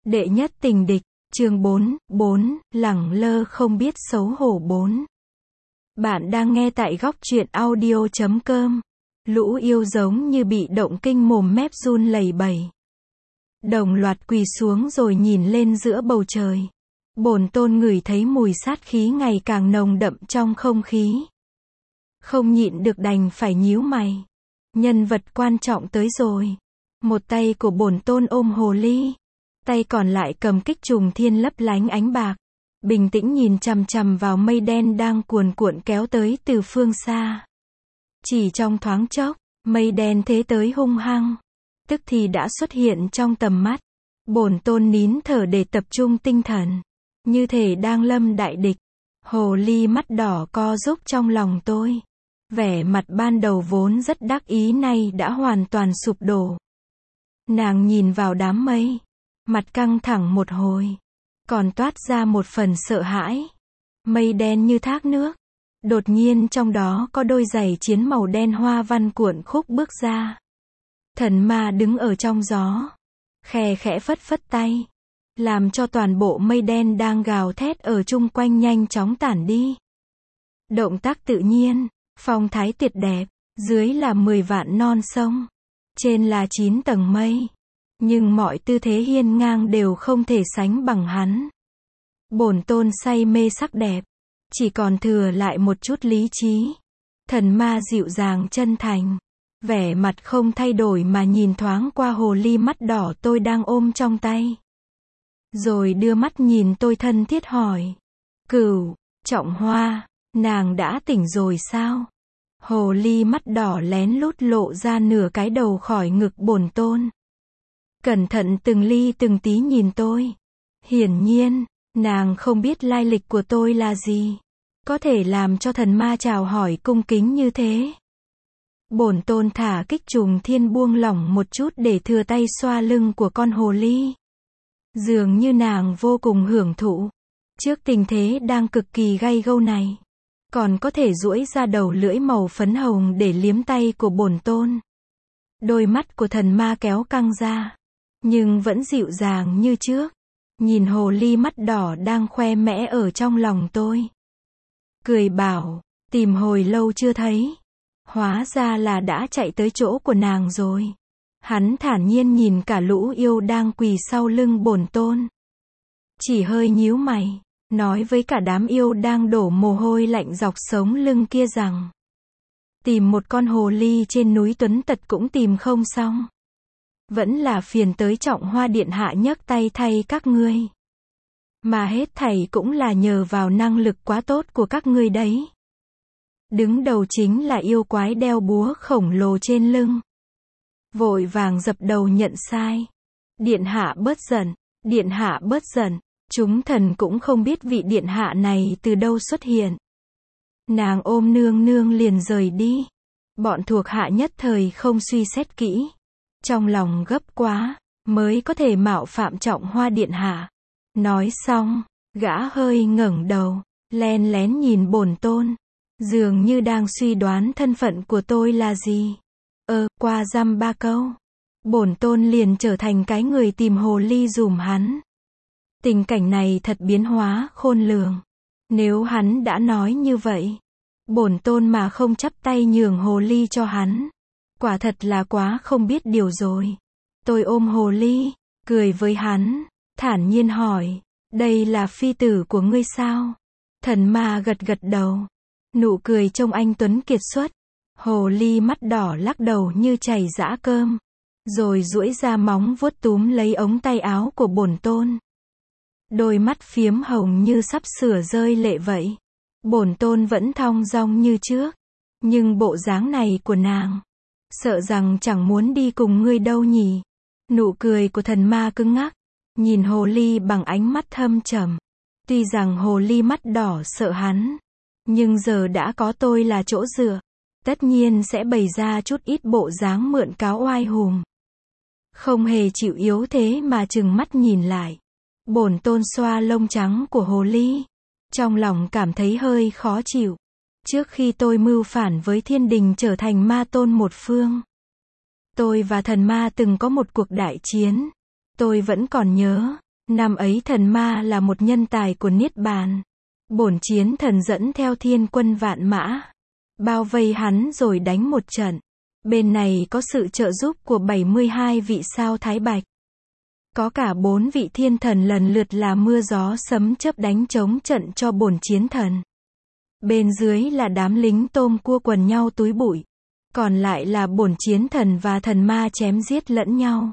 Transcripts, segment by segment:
Đệ nhất tình địch, chương 4, lẳng lơ không biết xấu hổ 4. Bạn đang nghe tại góc truyện audio.com. Lũ yêu giống như bị động kinh mồm mép run lẩy bẩy. Đồng loạt quỳ xuống rồi nhìn lên giữa bầu trời. Bổn tôn ngửi thấy mùi sát khí ngày càng nồng đậm trong không khí. Không nhịn được đành phải nhíu mày. Nhân vật quan trọng tới rồi. Một tay của bổn tôn ôm hồ ly. Tay còn lại cầm kích trùng thiên lấp lánh ánh bạc. Bình tĩnh nhìn chằm chằm vào mây đen đang cuồn cuộn kéo tới từ phương xa. Chỉ trong thoáng chốc, mây đen thế tới hung hăng. Tức thì đã xuất hiện trong tầm mắt. Bổn tôn nín thở để tập trung tinh thần. Như thể đang lâm đại địch. Hồ ly mắt đỏ co rúm trong lòng tôi. Vẻ mặt ban đầu vốn rất đắc ý nay đã hoàn toàn sụp đổ. Nàng nhìn vào đám mây. Mặt căng thẳng một hồi. Còn toát ra một phần sợ hãi. Mây đen như thác nước. Đột nhiên trong đó có đôi giày chiến màu đen hoa văn cuộn khúc bước ra. Thần ma đứng ở trong gió. Khe khẽ phất phất tay. Làm cho toàn bộ mây đen đang gào thét ở chung quanh nhanh chóng tản đi. Động tác tự nhiên, phong thái tuyệt đẹp. Dưới là 10 vạn non sông. Trên là 9 tầng mây. Nhưng mọi tư thế hiên ngang đều không thể sánh bằng hắn. Bổn tôn say mê sắc đẹp. Chỉ còn thừa lại một chút lý trí. Thần ma dịu dàng chân thành. Vẻ mặt không thay đổi mà nhìn thoáng qua hồ ly mắt đỏ tôi đang ôm trong tay. Rồi đưa mắt nhìn tôi thân thiết hỏi. Cửu, Trọng Hoa, nàng đã tỉnh rồi sao? Hồ ly mắt đỏ lén lút lộ ra nửa cái đầu khỏi ngực bổn tôn. Cẩn thận từng ly từng tí nhìn tôi. Hiển nhiên, nàng không biết lai lịch của tôi là gì. Có thể làm cho thần ma chào hỏi cung kính như thế. Bổn tôn thả kích trùng thiên buông lỏng một chút để thừa tay xoa lưng của con hồ ly. Dường như nàng vô cùng hưởng thụ. Trước tình thế đang cực kỳ gay gâu này. Còn có thể duỗi ra đầu lưỡi màu phấn hồng để liếm tay của bổn tôn. Đôi mắt của thần ma kéo căng ra. Nhưng vẫn dịu dàng như trước. Nhìn hồ ly mắt đỏ đang khoe mẽ ở trong lòng tôi. Cười bảo, tìm hồi lâu chưa thấy. Hóa ra là đã chạy tới chỗ của nàng rồi. Hắn thản nhiên nhìn cả lũ yêu đang quỳ sau lưng bổn tôn. Chỉ hơi nhíu mày, nói với cả đám yêu đang đổ mồ hôi lạnh dọc sống lưng kia rằng. Tìm một con hồ ly trên núi Tuấn Tật cũng tìm không xong. Vẫn là phiền tới Trọng Hoa điện hạ nhấc tay thay các ngươi. Mà hết thảy cũng là nhờ vào năng lực quá tốt của các ngươi đấy. Đứng đầu chính là yêu quái đeo búa khổng lồ trên lưng. Vội vàng dập đầu nhận sai. Điện hạ bớt giận, điện hạ bớt giận. Chúng thần cũng không biết vị điện hạ này từ đâu xuất hiện. Nàng ôm nương nương liền rời đi. Bọn thuộc hạ nhất thời không suy xét kỹ. Trong lòng gấp quá, mới có thể mạo phạm Trọng Hoa điện hạ. Nói xong, gã hơi ngẩng đầu, len lén nhìn bổn tôn. Dường như đang suy đoán thân phận của tôi là gì. Qua dăm ba câu. Bổn tôn liền trở thành cái người tìm hồ ly dùm hắn. Tình cảnh này thật biến hóa khôn lường. Nếu hắn đã nói như vậy, bổn tôn mà không chắp tay nhường hồ ly cho hắn. Quả thật là quá không biết điều rồi. Tôi ôm hồ ly, cười với hắn, thản nhiên hỏi, đây là phi tử của ngươi sao? Thần ma gật gật đầu. Nụ cười trông anh tuấn kiệt xuất. Hồ ly mắt đỏ lắc đầu như chảy dã cơm. Rồi duỗi ra móng vuốt túm lấy ống tay áo của bổn tôn. Đôi mắt phiếm hồng như sắp sửa rơi lệ vậy. Bổn tôn vẫn thong dong như trước. Nhưng bộ dáng này của nàng. Sợ rằng chẳng muốn đi cùng ngươi đâu nhỉ. Nụ cười của thần ma cứng ngắc. Nhìn hồ ly bằng ánh mắt thâm trầm. Tuy rằng hồ ly mắt đỏ sợ hắn. Nhưng giờ đã có tôi là chỗ dựa. Tất nhiên sẽ bày ra chút ít bộ dáng mượn cáo oai hùm. Không hề chịu yếu thế mà trừng mắt nhìn lại. Bổn tôn xoa lông trắng của hồ ly. Trong lòng cảm thấy hơi khó chịu. Trước khi tôi mưu phản với thiên đình trở thành ma tôn một phương. Tôi và thần ma từng có một cuộc đại chiến. Tôi vẫn còn nhớ. Năm ấy thần ma là một nhân tài của Niết Bàn. Bổn chiến thần dẫn theo thiên quân vạn mã, bao vây hắn rồi đánh một trận. Bên này có sự trợ giúp của 72 vị sao Thái Bạch. Có cả 4 vị thiên thần lần lượt là mưa gió sấm chớp đánh chống trận cho bổn chiến thần. Bên dưới là đám lính tôm cua quần nhau túi bụi. Còn lại là bổn chiến thần và thần ma chém giết lẫn nhau.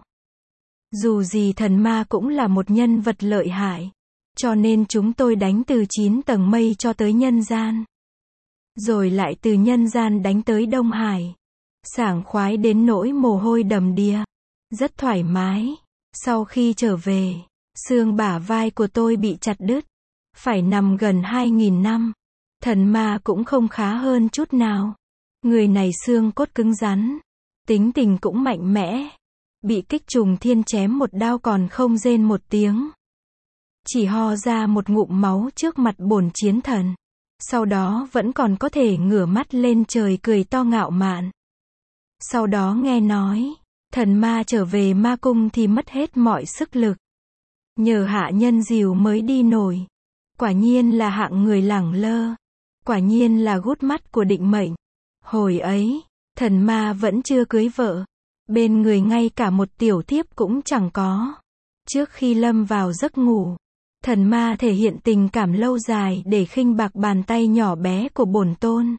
Dù gì thần ma cũng là một nhân vật lợi hại. Cho nên chúng tôi đánh từ 9 tầng mây cho tới nhân gian. Rồi lại từ nhân gian đánh tới Đông Hải. Sảng khoái đến nỗi mồ hôi đầm đìa. Rất thoải mái. Sau khi trở về, xương bả vai của tôi bị chặt đứt. Phải nằm gần 2.000 năm. Thần ma cũng không khá hơn chút nào. Người này xương cốt cứng rắn. Tính tình cũng mạnh mẽ. Bị kích trùng thiên chém một đao còn không rên một tiếng. Chỉ ho ra một ngụm máu trước mặt bổn chiến thần. Sau đó vẫn còn có thể ngửa mắt lên trời cười to ngạo mạn. Sau đó nghe nói, thần ma trở về ma cung thì mất hết mọi sức lực. Nhờ hạ nhân dìu mới đi nổi. Quả nhiên là hạng người lẳng lơ. Quả nhiên là gút mắt của định mệnh. Hồi ấy, thần ma vẫn chưa cưới vợ. Bên người ngay cả một tiểu thiếp cũng chẳng có. Trước khi lâm vào giấc ngủ, thần ma thể hiện tình cảm lâu dài để khinh bạc bàn tay nhỏ bé của bổn tôn.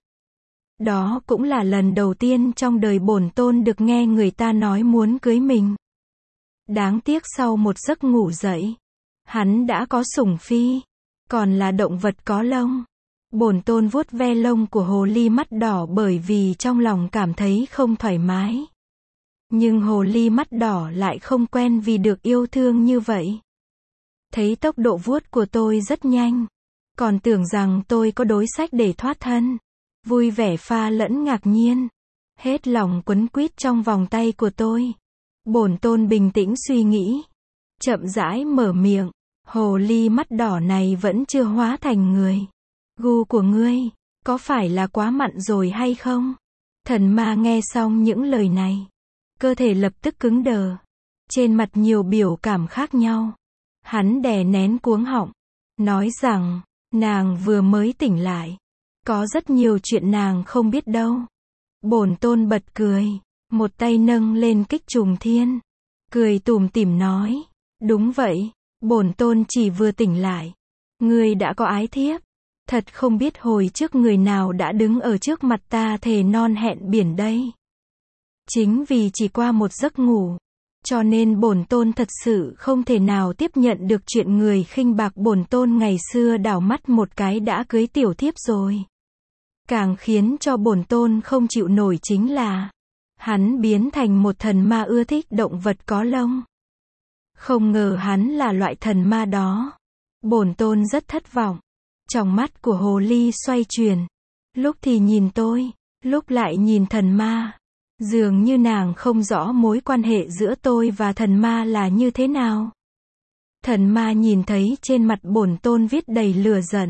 Đó cũng là lần đầu tiên trong đời bổn tôn được nghe người ta nói muốn cưới mình. Đáng tiếc sau một giấc ngủ dậy, hắn đã có sủng phi, còn là động vật có lông. Bổn tôn vuốt ve lông của hồ ly mắt đỏ bởi vì trong lòng cảm thấy không thoải mái. Nhưng hồ ly mắt đỏ lại không quen vì được yêu thương như vậy. Thấy tốc độ vuốt của tôi rất nhanh, còn tưởng rằng tôi có đối sách để thoát thân. Vui vẻ pha lẫn ngạc nhiên. Hết lòng quấn quýt trong vòng tay của tôi. Bổn tôn bình tĩnh suy nghĩ. Chậm rãi mở miệng. Hồ ly mắt đỏ này vẫn chưa hóa thành người. Gu của ngươi, có phải là quá mặn rồi hay không? Thần ma nghe xong những lời này. Cơ thể lập tức cứng đờ. Trên mặt nhiều biểu cảm khác nhau. Hắn đè nén cuống họng. Nói rằng, nàng vừa mới tỉnh lại. Có rất nhiều chuyện nàng không biết đâu. Bổn tôn bật cười. Một tay nâng lên kích trùng thiên. Cười tủm tỉm nói. Đúng vậy, bổn tôn chỉ vừa tỉnh lại. Ngươi đã có ái thiếp. Thật không biết hồi trước người nào đã đứng ở trước mặt ta thề non hẹn biển đây. Chính vì chỉ qua một giấc ngủ. Cho nên bổn tôn thật sự không thể nào tiếp nhận được chuyện người khinh bạc bổn tôn ngày xưa đảo mắt một cái đã cưới tiểu thiếp rồi. Càng khiến cho bổn tôn không chịu nổi chính là hắn biến thành một thần ma ưa thích động vật có lông. Không ngờ hắn là loại thần ma đó. Bổn tôn rất thất vọng. Trong mắt của hồ ly xoay chuyển. Lúc thì nhìn tôi, lúc lại nhìn thần ma. Dường như nàng không rõ mối quan hệ giữa tôi và thần ma là như thế nào. Thần ma nhìn thấy trên mặt bổn tôn viết đầy lửa giận.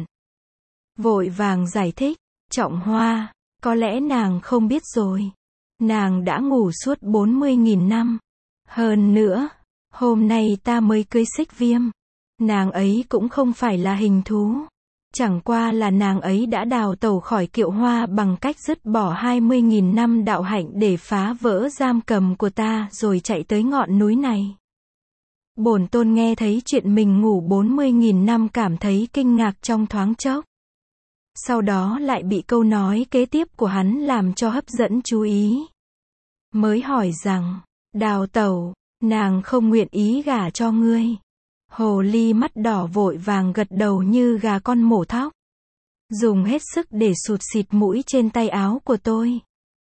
Vội vàng giải thích. Trọng Hoa, có lẽ nàng không biết rồi. Nàng đã ngủ suốt 40.000 năm. Hơn nữa, hôm nay ta mới cưới Xích Viêm. Nàng ấy cũng không phải là hình thú. Chẳng qua là nàng ấy đã đào tẩu khỏi Kiệu Hoa bằng cách dứt bỏ 20.000 năm đạo hạnh để phá vỡ giam cầm của ta rồi chạy tới ngọn núi này. Bổn tôn nghe thấy chuyện mình ngủ 40.000 năm cảm thấy kinh ngạc trong thoáng chốc. Sau đó lại bị câu nói kế tiếp của hắn làm cho hấp dẫn chú ý. Mới hỏi rằng, đào tẩu, nàng không nguyện ý gả cho ngươi. Hồ ly mắt đỏ vội vàng gật đầu như gà con mổ thóc. Dùng hết sức để sụt xịt mũi trên tay áo của tôi.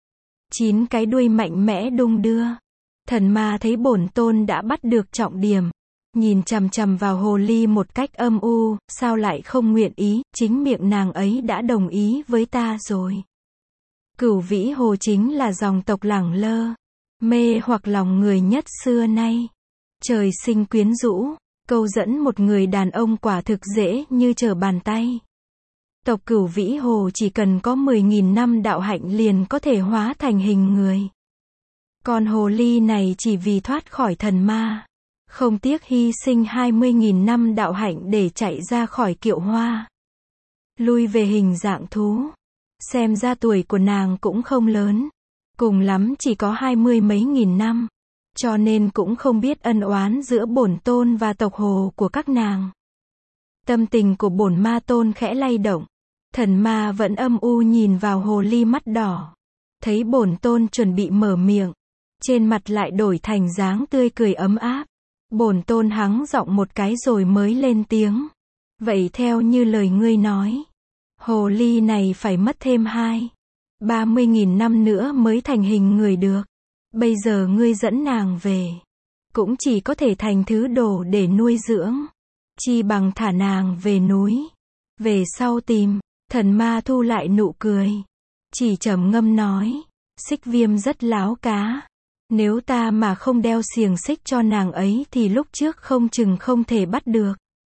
9 cái đuôi mạnh mẽ đung đưa. Thần ma thấy bổn tôn đã bắt được trọng điểm. Nhìn chằm chằm vào hồ ly một cách âm u, sao lại không nguyện ý, chính miệng nàng ấy đã đồng ý với ta rồi. Cửu Vĩ Hồ chính là dòng tộc lẳng lơ, mê hoặc lòng người nhất xưa nay. Trời sinh quyến rũ, câu dẫn một người đàn ông quả thực dễ như trở bàn tay. Tộc Cửu Vĩ Hồ chỉ cần có 10.000 năm đạo hạnh liền có thể hóa thành hình người. Còn hồ ly này chỉ vì thoát khỏi thần ma. không tiếc hy sinh 20.000 năm đạo hạnh để chạy ra khỏi kiệu hoa. Lui về hình dạng thú. Xem ra tuổi của nàng cũng không lớn. Cùng lắm chỉ có 20 mấy nghìn năm. Cho nên cũng không biết ân oán giữa bổn tôn và tộc hồ của các nàng. Tâm tình của bổn ma tôn khẽ lay động. Thần ma vẫn âm u nhìn vào hồ ly mắt đỏ. Thấy bổn tôn chuẩn bị mở miệng. Trên mặt lại đổi thành dáng tươi cười ấm áp. Bổn tôn hắng giọng một cái rồi mới lên tiếng. Vậy theo như lời ngươi nói, hồ ly này phải mất thêm 30.000 năm nữa mới thành hình người được. Bây giờ ngươi dẫn nàng về, cũng chỉ có thể thành thứ đồ để nuôi dưỡng. Chi bằng thả nàng về núi. Về sau tìm. Thần ma thu lại nụ cười. Chỉ trầm ngâm nói. Xích Viêm rất láo cá. Nếu ta mà không đeo xiềng xích cho nàng ấy thì lúc trước không chừng không thể bắt được.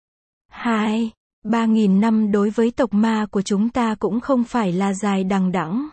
3.000 năm đối với tộc ma của chúng ta cũng không phải là dài đằng đẵng.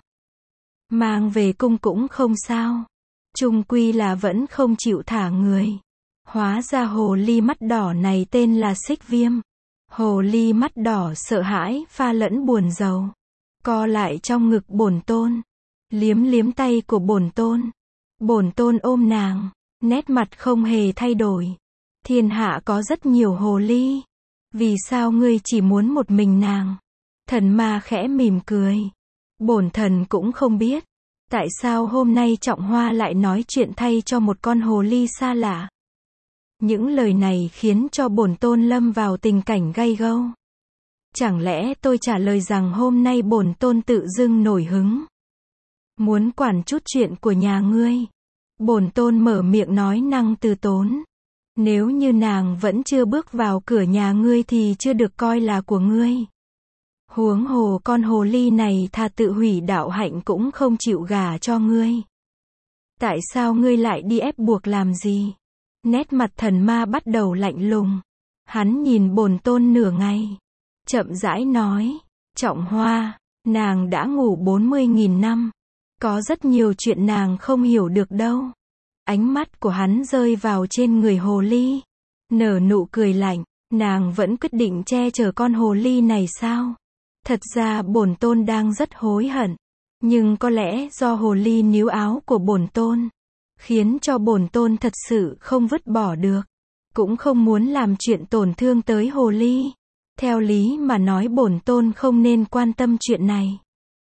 Mang về cung cũng không sao. Chung quy là vẫn không chịu thả người. Hóa ra hồ ly mắt đỏ này tên là Xích Viêm. Hồ ly mắt đỏ sợ hãi pha lẫn buồn rầu. Co lại trong ngực bổn tôn. Liếm liếm tay của bổn tôn. Bổn tôn ôm nàng. Nét mặt không hề thay đổi. Thiên hạ có rất nhiều hồ ly. Vì sao ngươi chỉ muốn một mình nàng? Thần ma khẽ mỉm cười. Bổn thần cũng không biết. Tại sao hôm nay Trọng Hoa lại nói chuyện thay cho một con hồ ly xa lạ? Những lời này khiến cho bổn tôn lâm vào tình cảnh gay gâu. Chẳng lẽ tôi trả lời rằng hôm nay bổn tôn tự dưng nổi hứng? Muốn quản chút chuyện của nhà ngươi. Bổn tôn mở miệng nói năng từ tốn. Nếu như nàng vẫn chưa bước vào cửa nhà ngươi thì chưa được coi là của ngươi. Huống hồ con hồ ly này thà tự hủy đạo hạnh cũng không chịu gả cho ngươi. Tại sao ngươi lại đi ép buộc làm gì? Nét mặt thần ma bắt đầu lạnh lùng. Hắn nhìn bổn tôn nửa ngày. Chậm rãi nói. Trọng Hoa, nàng đã ngủ 40.000 năm. Có rất nhiều chuyện nàng không hiểu được đâu. Ánh mắt của hắn rơi vào trên người hồ ly. Nở nụ cười lạnh. Nàng vẫn quyết định che chở con hồ ly này sao? Thật ra bổn tôn đang rất hối hận. Nhưng có lẽ do hồ ly níu áo của bổn tôn, khiến cho bổn tôn thật sự không vứt bỏ được. Cũng không muốn làm chuyện tổn thương tới hồ ly. Theo lý mà nói bổn tôn không nên quan tâm chuyện này.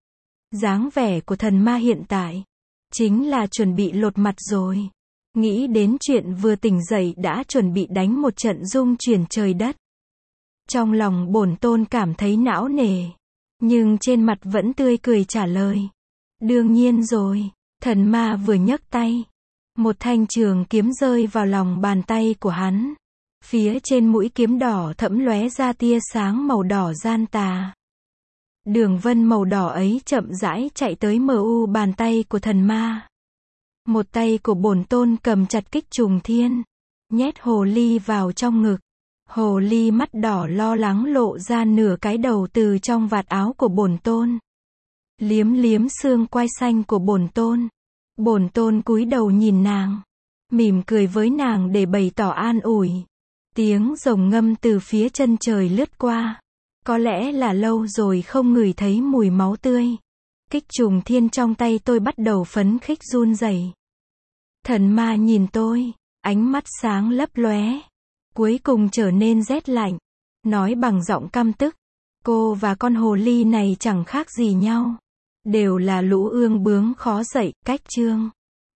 Dáng vẻ của thần ma hiện tại chính là chuẩn bị lột mặt rồi. Nghĩ đến chuyện vừa tỉnh dậy đã chuẩn bị đánh một trận rung chuyển trời đất. Trong lòng bổn tôn cảm thấy não nề. Nhưng trên mặt vẫn tươi cười trả lời. Đương nhiên rồi. Thần ma vừa nhấc tay. Một thanh trường kiếm rơi vào lòng bàn tay của hắn. Phía trên mũi kiếm đỏ thẫm lóe ra tia sáng màu đỏ gian tà. Đường vân màu đỏ ấy chậm rãi chạy tới mu bàn tay của thần ma. Một tay của bổn tôn cầm chặt Kích Trùng Thiên. Nhét hồ ly vào trong ngực. Hồ ly mắt đỏ lo lắng lộ ra nửa cái đầu từ trong vạt áo của bổn tôn. Liếm liếm xương quai xanh của bổn tôn. Bổn tôn cúi đầu nhìn nàng. Mỉm cười với nàng để bày tỏ an ủi. Tiếng rồng ngâm từ phía chân trời lướt qua. Có lẽ là lâu rồi không ngửi thấy mùi máu tươi. Kích Trùng Thiên trong tay tôi bắt đầu phấn khích run rẩy. Thần ma nhìn tôi. Ánh mắt sáng lấp lóe. Cuối cùng trở nên rét lạnh. Nói bằng giọng căm tức. Cô và con hồ ly này chẳng khác gì nhau. Đều là lũ ương bướng khó dạy, cách chương.